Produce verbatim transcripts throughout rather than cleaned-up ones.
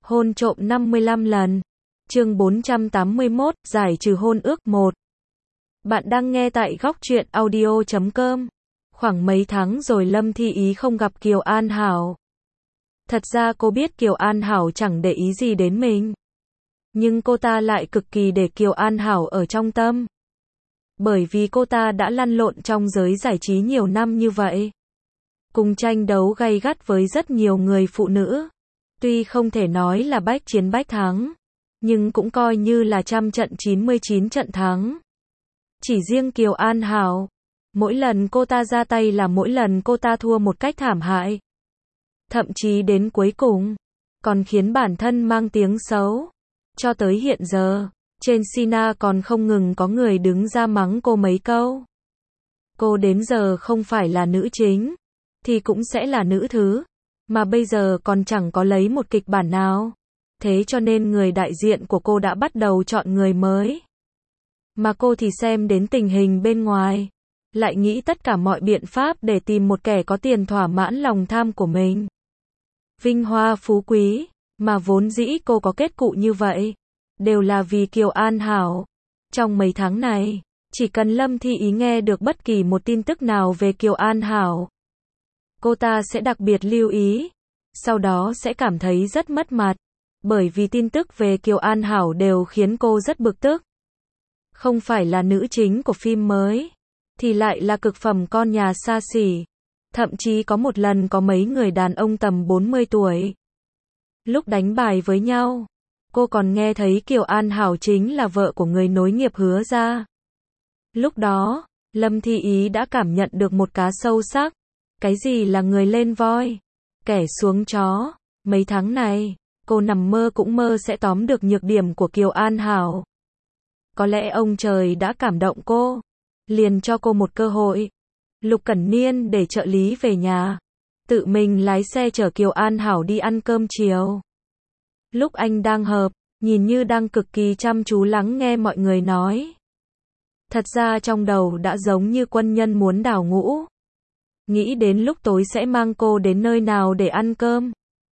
Hôn trộm năm mươi lăm lần. Chương bốn trăm tám mươi mốt, giải trừ hôn ước một. Bạn đang nghe tại góc truyện audio chấm com. Khoảng mấy tháng rồi Lâm Thi Ý không gặp Kiều An Hảo. Thật ra cô biết Kiều An Hảo chẳng để ý gì đến mình. Nhưng cô ta lại cực kỳ để Kiều An Hảo ở trong tâm. Bởi vì cô ta đã lăn lộn trong giới giải trí nhiều năm như vậy. Cùng tranh đấu gay gắt với rất nhiều người phụ nữ. Tuy không thể nói là bách chiến bách thắng, nhưng cũng coi như là trăm trận chín mươi chín trận thắng. Chỉ riêng Kiều An Hảo, mỗi lần cô ta ra tay là mỗi lần cô ta thua một cách thảm hại. Thậm chí đến cuối cùng, còn khiến bản thân mang tiếng xấu. Cho tới hiện giờ, trên Sina còn không ngừng có người đứng ra mắng cô mấy câu. Cô đến giờ không phải là nữ chính, thì cũng sẽ là nữ thứ. Mà bây giờ còn chẳng có lấy một kịch bản nào. Thế cho nên người đại diện của cô đã bắt đầu chọn người mới. Mà cô thì xem đến tình hình bên ngoài, lại nghĩ tất cả mọi biện pháp để tìm một kẻ có tiền thỏa mãn lòng tham của mình. Vinh hoa phú quý, mà vốn dĩ cô có kết cụ như vậy, đều là vì Kiều An Hảo. Trong mấy tháng này, chỉ cần Lâm Thi Ý nghe được bất kỳ một tin tức nào về Kiều An Hảo, cô ta sẽ đặc biệt lưu ý, sau đó sẽ cảm thấy rất mất mặt, bởi vì tin tức về Kiều An Hảo đều khiến cô rất bực tức. Không phải là nữ chính của phim mới, thì lại là cực phẩm con nhà xa xỉ. Thậm chí có một lần có mấy người đàn ông tầm bốn mươi tuổi. Lúc đánh bài với nhau, cô còn nghe thấy Kiều An Hảo chính là vợ của người nối nghiệp Hứa gia. Lúc đó, Lâm Thi Ý đã cảm nhận được một cá sâu sắc. Cái gì là người lên voi, kẻ xuống chó. Mấy tháng này, cô nằm mơ cũng mơ sẽ tóm được nhược điểm của Kiều An Hảo. Có lẽ ông trời đã cảm động cô, liền cho cô một cơ hội. Lục Cẩn Niên để trợ lý về nhà, tự mình lái xe chở Kiều An Hảo đi ăn cơm chiều. Lúc anh đang họp, nhìn như đang cực kỳ chăm chú lắng nghe mọi người nói. Thật ra trong đầu đã giống như quân nhân muốn đào ngũ. Nghĩ đến lúc tối sẽ mang cô đến nơi nào để ăn cơm.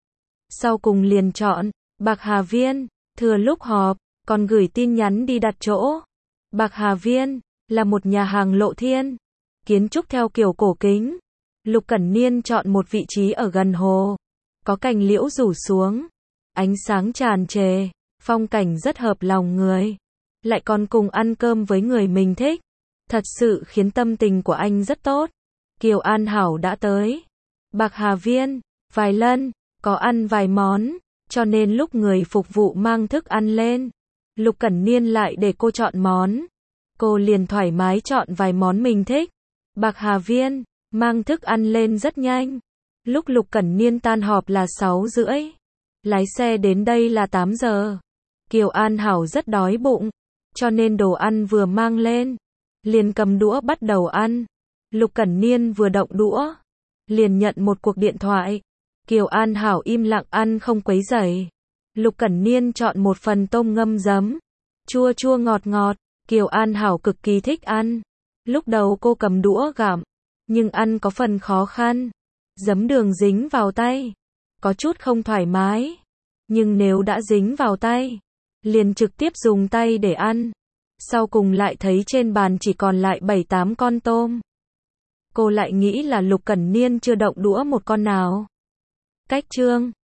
Sau cùng liền chọn Bạc Hà Viên. Thừa lúc họp, còn gửi tin nhắn đi đặt chỗ. Bạc Hà Viên là một nhà hàng lộ thiên, kiến trúc theo kiểu cổ kính. Lục Cẩn Niên chọn một vị trí ở gần hồ, có cành liễu rủ xuống, ánh sáng tràn trề, phong cảnh rất hợp lòng người. Lại còn cùng ăn cơm với người mình thích, thật sự khiến tâm tình của anh rất tốt. Kiều An Hảo đã tới Bạc Hà Viên vài lần, có ăn vài món, cho nên lúc người phục vụ mang thức ăn lên, Lục Cẩn Niên lại để cô chọn món. Cô liền thoải mái chọn vài món mình thích. Bạc Hà Viên mang thức ăn lên rất nhanh. Lúc Lục Cẩn Niên tan họp là sáu rưỡi, lái xe đến đây là tám giờ. Kiều An Hảo rất đói bụng, cho nên đồ ăn vừa mang lên, liền cầm đũa bắt đầu ăn. Lục Cẩn Niên vừa động đũa, liền nhận một cuộc điện thoại. Kiều An Hảo im lặng ăn không quấy rầy. Lục Cẩn Niên chọn một phần tôm ngâm giấm, chua chua ngọt ngọt. Kiều An Hảo cực kỳ thích ăn. Lúc đầu cô cầm đũa gặm, nhưng ăn có phần khó khăn. Giấm đường dính vào tay, có chút không thoải mái. Nhưng nếu đã dính vào tay, liền trực tiếp dùng tay để ăn. Sau cùng lại thấy trên bàn chỉ còn lại bảy tám con tôm. Cô lại nghĩ là Lục Cẩn Niên chưa động đũa một con nào. Cách chương